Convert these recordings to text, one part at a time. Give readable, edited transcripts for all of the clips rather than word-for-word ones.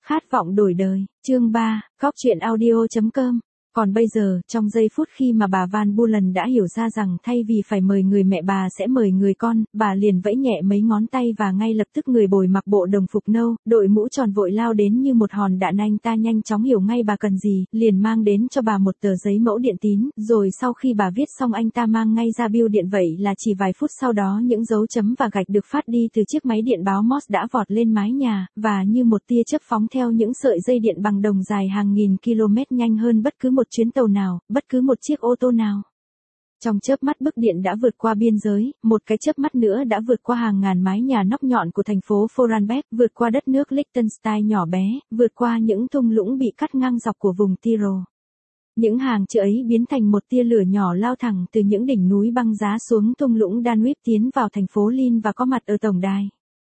Khát vọng đổi đời, chương 3, Cóc truyện audio.com. Còn bây giờ, trong giây phút khi mà bà Van Bulen đã hiểu ra rằng thay vì phải mời người mẹ bà sẽ mời người con, bà liền vẫy nhẹ mấy ngón tay và ngay lập tức người bồi mặc bộ đồng phục nâu, đội mũ tròn vội lao đến như một hòn đạn. Anh ta nhanh chóng hiểu ngay bà cần gì, liền mang đến cho bà một tờ giấy mẫu điện tín, rồi sau khi bà viết xong anh ta mang ngay ra bưu điện. Vậy là chỉ vài phút sau đó những dấu chấm và gạch được phát đi từ chiếc máy điện báo Morse đã vọt lên mái nhà, và như một tia chớp phóng theo những sợi dây điện bằng đồng dài hàng nghìn km nhanh hơn bất cứ một chuyến tàu nào, bất cứ một chiếc ô tô nào. Trong chớp mắt bức điện đã vượt qua biên giới, một cái chớp mắt nữa đã vượt qua hàng ngàn mái nhà nóc nhọn của thành phố Vorarlberg, vượt qua đất nước Liechtenstein nhỏ bé, vượt qua những thung lũng bị cắt ngang dọc của vùng Tyrol. Những hàng chữ ấy biến thành một tia lửa nhỏ lao thẳng từ những đỉnh núi băng giá xuống thung lũng Danube tiến vào thành phố Linz và có mặt ở tổng đài.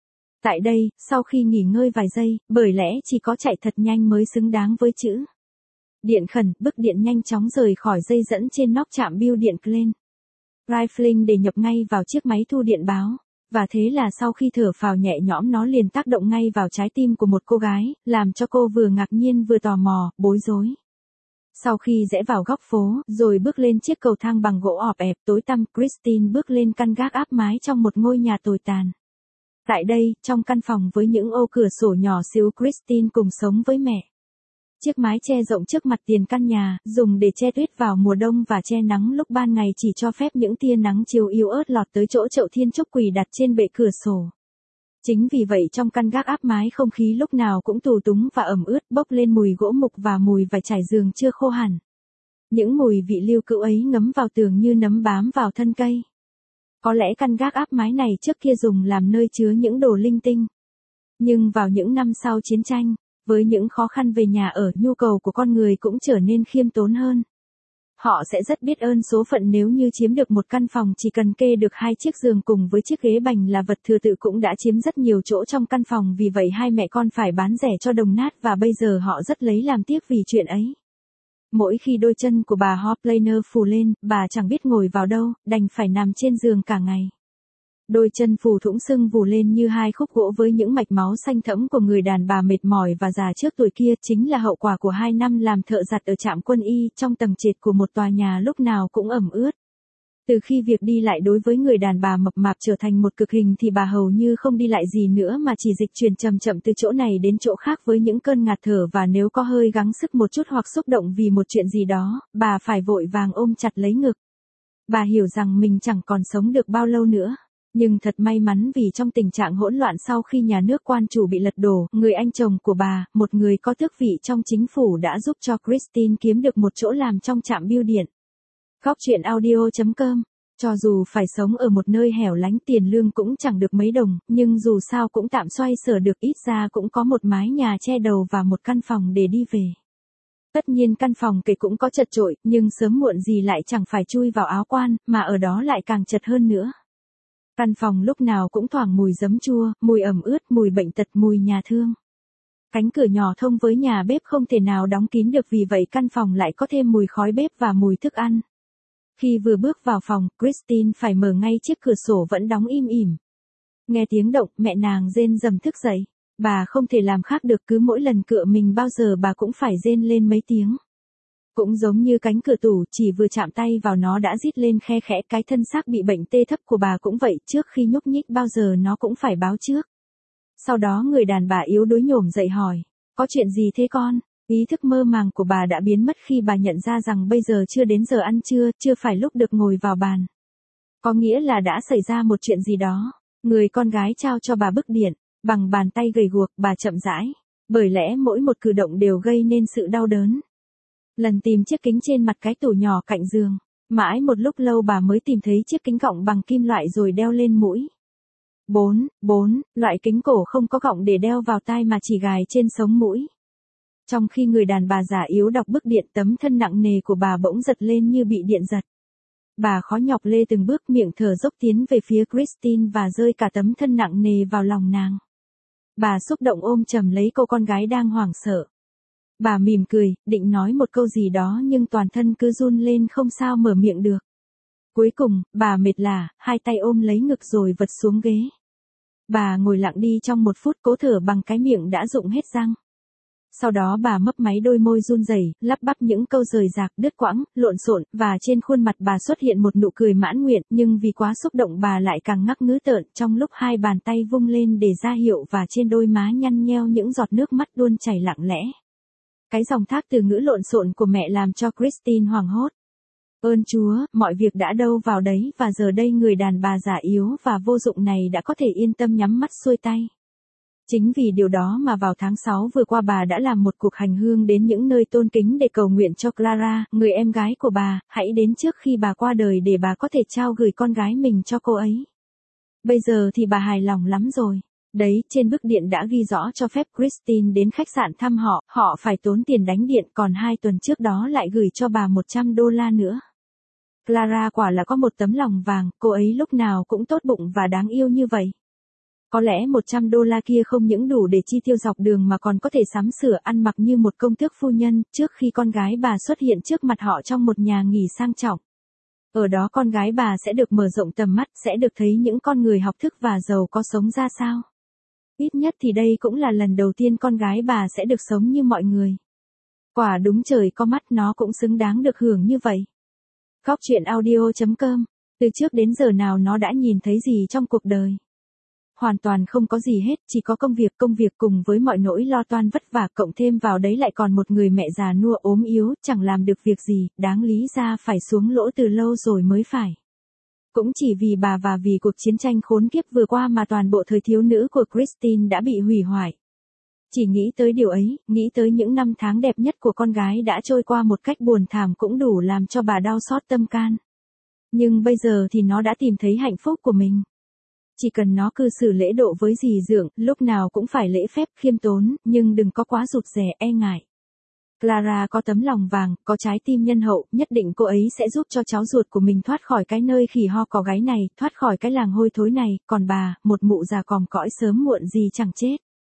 Tại đây, sau khi nghỉ ngơi vài giây, bởi lẽ chỉ có chạy thật nhanh mới xứng đáng với chữ điện khẩn, bức điện nhanh chóng rời khỏi dây dẫn trên nóc trạm bưu điện Klein Rifling để nhập ngay vào chiếc máy thu điện báo. Và thế là sau khi thở phào nhẹ nhõm nó liền tác động ngay vào trái tim của một cô gái, làm cho cô vừa ngạc nhiên vừa tò mò, bối rối. Sau khi rẽ vào góc phố, rồi bước lên chiếc cầu thang bằng gỗ ọp ẹp tối tăm, Christine bước lên căn gác áp mái trong một ngôi nhà tồi tàn. Tại đây, trong căn phòng với những ô cửa sổ nhỏ xíu, Christine cùng sống với mẹ. Chiếc mái che rộng trước mặt tiền căn nhà, dùng để che tuyết vào mùa đông và che nắng lúc ban ngày chỉ cho phép những tia nắng chiều yếu ớt lọt tới chỗ chậu thiên trúc quỳ đặt trên bệ cửa sổ. Chính vì vậy trong căn gác áp mái không khí lúc nào cũng tù túng và ẩm ướt, bốc lên mùi gỗ mục và mùi vải trải giường chưa khô hẳn. Những mùi vị lưu cữu ấy ngấm vào tường như nấm bám vào thân cây. Có lẽ căn gác áp mái này trước kia dùng làm nơi chứa những đồ linh tinh. Nhưng vào những năm sau chiến tranh, với những khó khăn về nhà ở, nhu cầu của con người cũng trở nên khiêm tốn hơn. Họ sẽ rất biết ơn số phận nếu như chiếm được một căn phòng chỉ cần kê được 2 chiếc giường cùng với chiếc ghế bành là vật thừa tự cũng đã chiếm rất nhiều chỗ trong căn phòng, vì vậy hai mẹ con phải bán rẻ cho đồng nát và bây giờ họ rất lấy làm tiếc vì chuyện ấy. Mỗi khi đôi chân của bà Hoplaner phù lên, bà chẳng biết ngồi vào đâu, đành phải nằm trên giường cả ngày. Đôi chân phù thủng sưng vù lên như 2 khúc gỗ với những mạch máu xanh thẫm của người đàn bà mệt mỏi và già trước tuổi kia, chính là hậu quả của 2 năm làm thợ giặt ở trạm quân y trong tầng trệt của một tòa nhà lúc nào cũng ẩm ướt. Từ khi việc đi lại đối với người đàn bà mập mạp trở thành một cực hình thì bà hầu như không đi lại gì nữa mà chỉ dịch chuyển chậm chậm từ chỗ này đến chỗ khác với những cơn ngạt thở, và nếu có hơi gắng sức một chút hoặc xúc động vì một chuyện gì đó, bà phải vội vàng ôm chặt lấy ngực. Bà hiểu rằng mình chẳng còn sống được bao lâu nữa. Nhưng thật may mắn vì trong tình trạng hỗn loạn sau khi nhà nước quan chủ bị lật đổ, người anh chồng của bà, một người có tước vị trong chính phủ đã giúp cho Christine kiếm được một chỗ làm trong trạm bưu điện. Cóc truyện audio.com. Cho dù phải sống ở một nơi hẻo lánh, tiền lương cũng chẳng được mấy đồng, nhưng dù sao cũng tạm xoay sở được, ít ra cũng có một mái nhà che đầu và một căn phòng để đi về. Tất nhiên căn phòng kể cũng có chật chội, nhưng sớm muộn gì lại chẳng phải chui vào áo quan, mà ở đó lại càng chật hơn nữa. Căn phòng lúc nào cũng thoảng mùi giấm chua, mùi ẩm ướt, mùi bệnh tật, mùi nhà thương. Cánh cửa nhỏ thông với nhà bếp không thể nào đóng kín được, vì vậy căn phòng lại có thêm mùi khói bếp và mùi thức ăn. Khi vừa bước vào phòng, Christine phải mở ngay chiếc cửa sổ vẫn đóng im ỉm. Nghe tiếng động, mẹ nàng rên rầm thức dậy. Bà không thể làm khác được, cứ mỗi lần cựa mình bao giờ bà cũng phải rên lên mấy tiếng. Cũng giống như cánh cửa tủ, chỉ vừa chạm tay vào nó đã rít lên khe khẽ. Cái thân xác bị bệnh tê thấp của bà cũng vậy, trước khi nhúc nhích bao giờ nó cũng phải báo trước. Sau đó người đàn bà yếu đuối nhổm dậy hỏi, có chuyện gì thế con? Ý thức mơ màng của bà đã biến mất khi bà nhận ra rằng bây giờ chưa đến giờ ăn trưa, chưa phải lúc được ngồi vào bàn. Có nghĩa là đã xảy ra một chuyện gì đó. Người con gái trao cho bà bức điện, bằng bàn tay gầy guộc, bà chậm rãi. Bởi lẽ mỗi một cử động đều gây nên sự đau đớn. Lần tìm chiếc kính trên mặt cái tủ nhỏ cạnh giường, mãi một lúc lâu bà mới tìm thấy chiếc kính gọng bằng kim loại rồi đeo lên mũi. 4, loại kính cổ không có gọng để đeo vào tai mà chỉ gài trên sống mũi. Trong khi người đàn bà già yếu đọc bức điện, tấm thân nặng nề của bà bỗng giật lên như bị điện giật. Bà khó nhọc lê từng bước, miệng thở dốc tiến về phía Christine và rơi cả tấm thân nặng nề vào lòng nàng. Bà xúc động ôm chầm lấy cô con gái đang hoảng sợ. Bà mỉm cười, định nói một câu gì đó nhưng toàn thân cứ run lên không sao mở miệng được. Cuối cùng, bà mệt lả, hai tay ôm lấy ngực rồi vật xuống ghế. Bà ngồi lặng đi trong 1 phút, cố thở bằng cái miệng đã rụng hết răng. Sau đó bà mấp máy đôi môi run rẩy, lắp bắp những câu rời rạc, đứt quãng, lộn xộn, và trên khuôn mặt bà xuất hiện một nụ cười mãn nguyện, nhưng vì quá xúc động bà lại càng ngắc ngứ tợn, trong lúc hai bàn tay vung lên để ra hiệu và trên đôi má nhăn nheo những giọt nước mắt luôn chảy lặng lẽ. Cái dòng thác từ ngữ lộn xộn của mẹ làm cho Christine hoảng hốt. Ơn Chúa, mọi việc đã đâu vào đấy và giờ đây người đàn bà già yếu và vô dụng này đã có thể yên tâm nhắm mắt xuôi tay. Chính vì điều đó mà vào tháng 6 vừa qua bà đã làm một cuộc hành hương đến những nơi tôn kính để cầu nguyện cho Clara, người em gái của bà, hãy đến trước khi bà qua đời để bà có thể trao gửi con gái mình cho cô ấy. Bây giờ thì bà hài lòng lắm rồi. Đấy, trên bức điện đã ghi rõ cho phép Christine đến khách sạn thăm họ phải tốn tiền đánh điện, còn 2 tuần trước đó lại gửi cho bà $100 nữa. Clara quả là có một tấm lòng vàng, cô ấy lúc nào cũng tốt bụng và đáng yêu như vậy. Có lẽ $100 kia không những đủ để chi tiêu dọc đường mà còn có thể sắm sửa ăn mặc như một công tước phu nhân, trước khi con gái bà xuất hiện trước mặt họ trong một nhà nghỉ sang trọng. Ở đó con gái bà sẽ được mở rộng tầm mắt, sẽ được thấy những con người học thức và giàu có sống ra sao. Ít nhất thì đây cũng là lần đầu tiên con gái bà sẽ được sống như mọi người. Quả đúng trời có mắt, nó cũng xứng đáng được hưởng như vậy. Góc truyện audio.com. Từ trước đến giờ nào nó đã nhìn thấy gì trong cuộc đời? Hoàn toàn không có gì hết, chỉ có công việc cùng với mọi nỗi lo toan vất vả, cộng thêm vào đấy lại còn một người mẹ già nua ốm yếu, chẳng làm được việc gì, đáng lý ra phải xuống lỗ từ lâu rồi mới phải. Cũng chỉ vì bà và vì cuộc chiến tranh khốn kiếp vừa qua mà toàn bộ thời thiếu nữ của Christine đã bị hủy hoại. Chỉ nghĩ tới điều ấy, nghĩ tới những năm tháng đẹp nhất của con gái đã trôi qua một cách buồn thảm cũng đủ làm cho bà đau xót tâm can. Nhưng bây giờ thì nó đã tìm thấy hạnh phúc của mình. Chỉ cần nó cư xử lễ độ với dì dượng, lúc nào cũng phải lễ phép khiêm tốn, nhưng đừng có quá rụt rè e ngại. Clara có tấm lòng vàng, có trái tim nhân hậu, nhất định cô ấy sẽ giúp cho cháu ruột của mình thoát khỏi cái nơi khỉ ho có gáy này, thoát khỏi cái làng hôi thối này, còn bà, một mụ già còm cõi sớm muộn gì chẳng chết.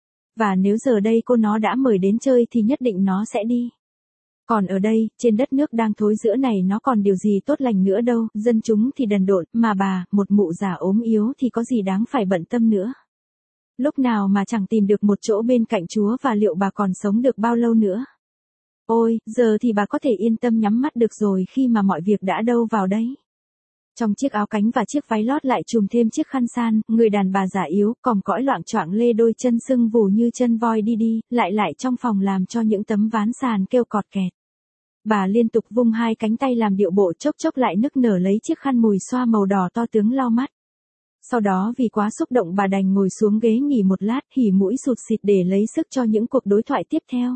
Và nếu giờ đây cô nó đã mời đến chơi thì nhất định nó sẽ đi. Còn ở đây, trên đất nước đang thối rữa này nó còn điều gì tốt lành nữa đâu, dân chúng thì đần độn, mà bà, một mụ già ốm yếu thì có gì đáng phải bận tâm nữa. Lúc nào mà chẳng tìm được một chỗ bên cạnh Chúa và liệu bà còn sống được bao lâu nữa. Ôi, giờ thì bà có thể yên tâm nhắm mắt được rồi khi mà mọi việc đã đâu vào đấy. Trong chiếc áo cánh và chiếc váy lót lại trùm thêm chiếc khăn san, người đàn bà già yếu, còm cõi loạng choạng lê đôi chân sưng vù như chân voi đi lại trong phòng làm cho những tấm ván sàn kêu cọt kẹt. Bà liên tục vung 2 cánh tay làm điệu bộ chốc lại nức nở lấy chiếc khăn mùi xoa màu đỏ to tướng lau mắt. Sau đó vì quá xúc động bà đành ngồi xuống ghế nghỉ một lát, hỉ mũi sụt sịt để lấy sức cho những cuộc đối thoại tiếp theo.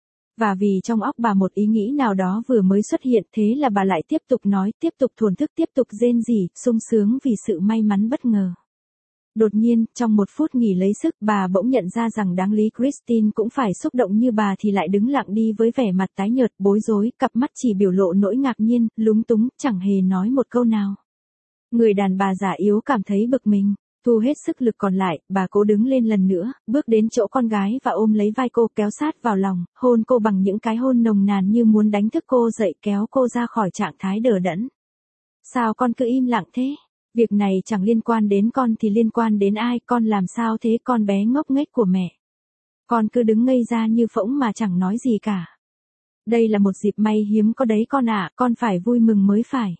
Và vì trong óc bà một ý nghĩ nào đó vừa mới xuất hiện, thế là bà lại tiếp tục nói, tiếp tục thổn thức, tiếp tục rên rỉ, sung sướng vì sự may mắn bất ngờ. Đột nhiên, trong một phút nghỉ lấy sức, bà bỗng nhận ra rằng đáng lý Christine cũng phải xúc động như bà thì lại đứng lặng đi với vẻ mặt tái nhợt, bối rối, cặp mắt chỉ biểu lộ nỗi ngạc nhiên, lúng túng, chẳng hề nói một câu nào. Người đàn bà già yếu cảm thấy bực mình. Thu hết sức lực còn lại, bà cố đứng lên lần nữa, bước đến chỗ con gái và ôm lấy vai cô, kéo sát vào lòng, hôn cô bằng những cái hôn nồng nàn như muốn đánh thức cô dậy, kéo cô ra khỏi trạng thái đờ đẫn. Sao con cứ im lặng thế? Việc này chẳng liên quan đến con thì liên quan đến ai, con làm sao thế, con bé ngốc nghếch của mẹ? Con cứ đứng ngây ra như phỗng mà chẳng nói gì cả. Đây là một dịp may hiếm có đấy con ạ, con phải vui mừng mới phải.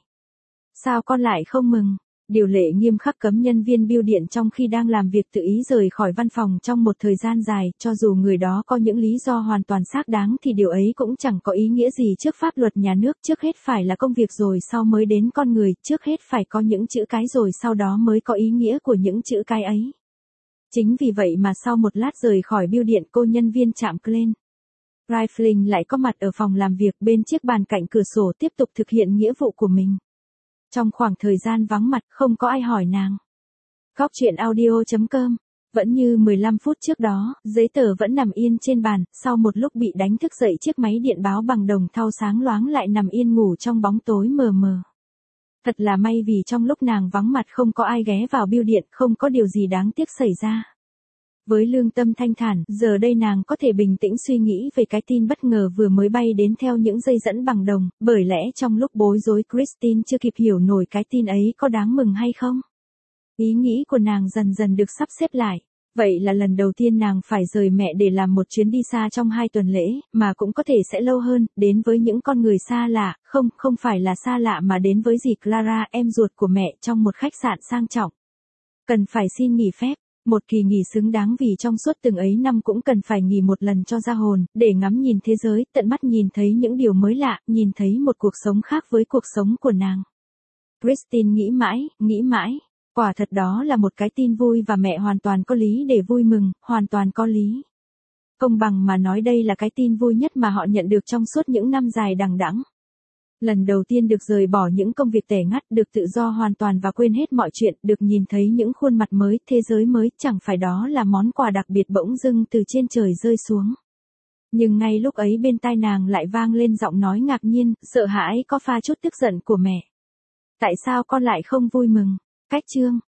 Sao con lại không mừng? Điều lệ nghiêm khắc cấm nhân viên bưu điện trong khi đang làm việc tự ý rời khỏi văn phòng trong một thời gian dài, cho dù người đó có những lý do hoàn toàn xác đáng thì điều ấy cũng chẳng có ý nghĩa gì trước pháp luật nhà nước, trước hết phải là công việc rồi sau mới đến con người, trước hết phải có những chữ cái rồi sau đó mới có ý nghĩa của những chữ cái ấy. Chính vì vậy mà sau một lát rời khỏi bưu điện cô nhân viên trạm Glen Rifling lại có mặt ở phòng làm việc bên chiếc bàn cạnh cửa sổ tiếp tục thực hiện nghĩa vụ của mình. Trong khoảng thời gian vắng mặt, không có ai hỏi nàng. Góc truyện audio.com. Vẫn như 15 phút trước đó, giấy tờ vẫn nằm yên trên bàn, sau một lúc bị đánh thức dậy chiếc máy điện báo bằng đồng thau sáng loáng lại nằm yên ngủ trong bóng tối mờ mờ. Thật là may vì trong lúc nàng vắng mặt không có ai ghé vào bưu điện, không có điều gì đáng tiếc xảy ra. Với lương tâm thanh thản, giờ đây nàng có thể bình tĩnh suy nghĩ về cái tin bất ngờ vừa mới bay đến theo những dây dẫn bằng đồng, bởi lẽ trong lúc bối rối Christine chưa kịp hiểu nổi cái tin ấy có đáng mừng hay không. Ý nghĩ của nàng dần dần được sắp xếp lại, Vậy là lần đầu tiên nàng phải rời mẹ để làm một chuyến đi xa trong 2 tuần lễ, mà cũng có thể sẽ lâu hơn, đến với những con người xa lạ, không phải là xa lạ mà đến với dì Clara, em ruột của mẹ, trong một khách sạn sang trọng. Cần phải xin nghỉ phép, một kỳ nghỉ xứng đáng vì trong suốt từng ấy năm cũng cần phải nghỉ một lần cho ra hồn, để ngắm nhìn thế giới, tận mắt nhìn thấy những điều mới lạ, nhìn thấy một cuộc sống khác với cuộc sống của nàng. Christine nghĩ mãi. Quả thật đó là một cái tin vui và mẹ hoàn toàn có lý để vui mừng, hoàn toàn có lý. Công bằng mà nói đây là cái tin vui nhất mà họ nhận được trong suốt những năm dài đằng đẵng. Lần đầu tiên được rời bỏ những công việc tẻ ngắt, được tự do hoàn toàn và quên hết mọi chuyện, được nhìn thấy những khuôn mặt mới, thế giới mới, chẳng phải đó là món quà đặc biệt bỗng dưng từ trên trời rơi xuống. Nhưng ngay lúc ấy bên tai nàng lại vang lên giọng nói ngạc nhiên, sợ hãi có pha chút tức giận của mẹ. Tại sao con lại không vui mừng? Cách chương